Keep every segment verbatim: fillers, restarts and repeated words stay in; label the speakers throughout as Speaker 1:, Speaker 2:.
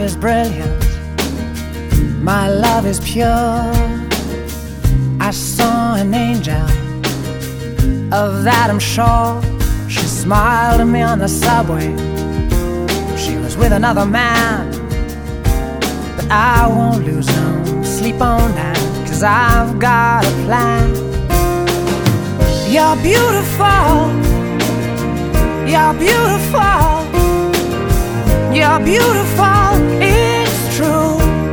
Speaker 1: is brilliant, my love is pure. I saw an angel, of that I'm sure. She smiled at me on the subway. She was with another man, but I won't lose no sleep on that, 'cause I've got a plan. You're beautiful, you're beautiful, you're beautiful, it's true.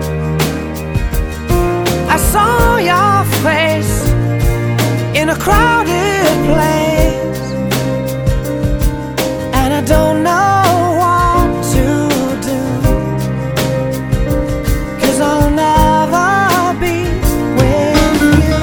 Speaker 1: I saw your face in a crowded place, and I don't know what to do, 'cause I'll never be with you.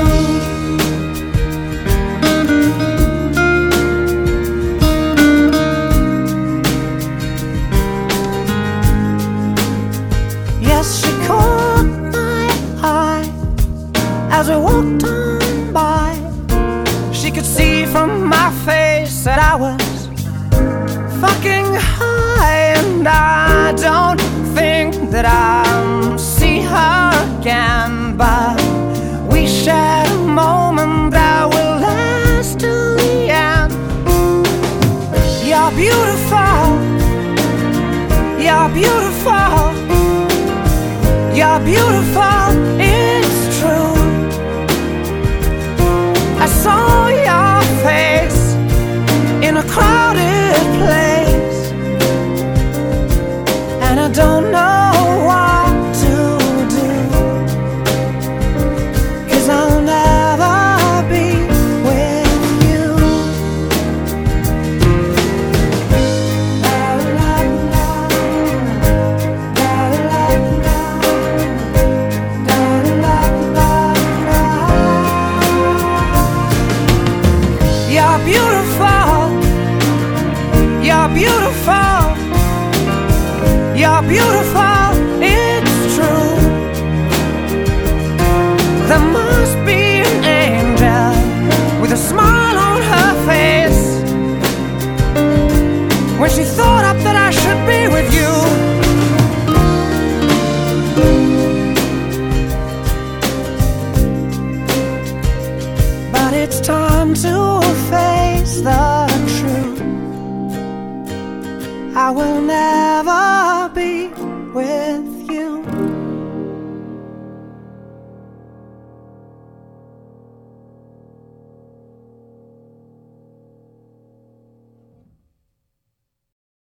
Speaker 1: Yes, she caught my eye as we walked on by. She could see from my face that I was fucking high, and I don't think that I'll see her again, but we shared a moment that will last till the end. You're beautiful, you're beautiful, you're beautiful, it's true. I saw your face in a crowded place, and I don't know what to do, 'cause I'll never be with you. You're beautiful, you're beautiful, you're beautiful, it's true. There must be an angel with a smile on her face when she thought up that I should be with you. But it's time to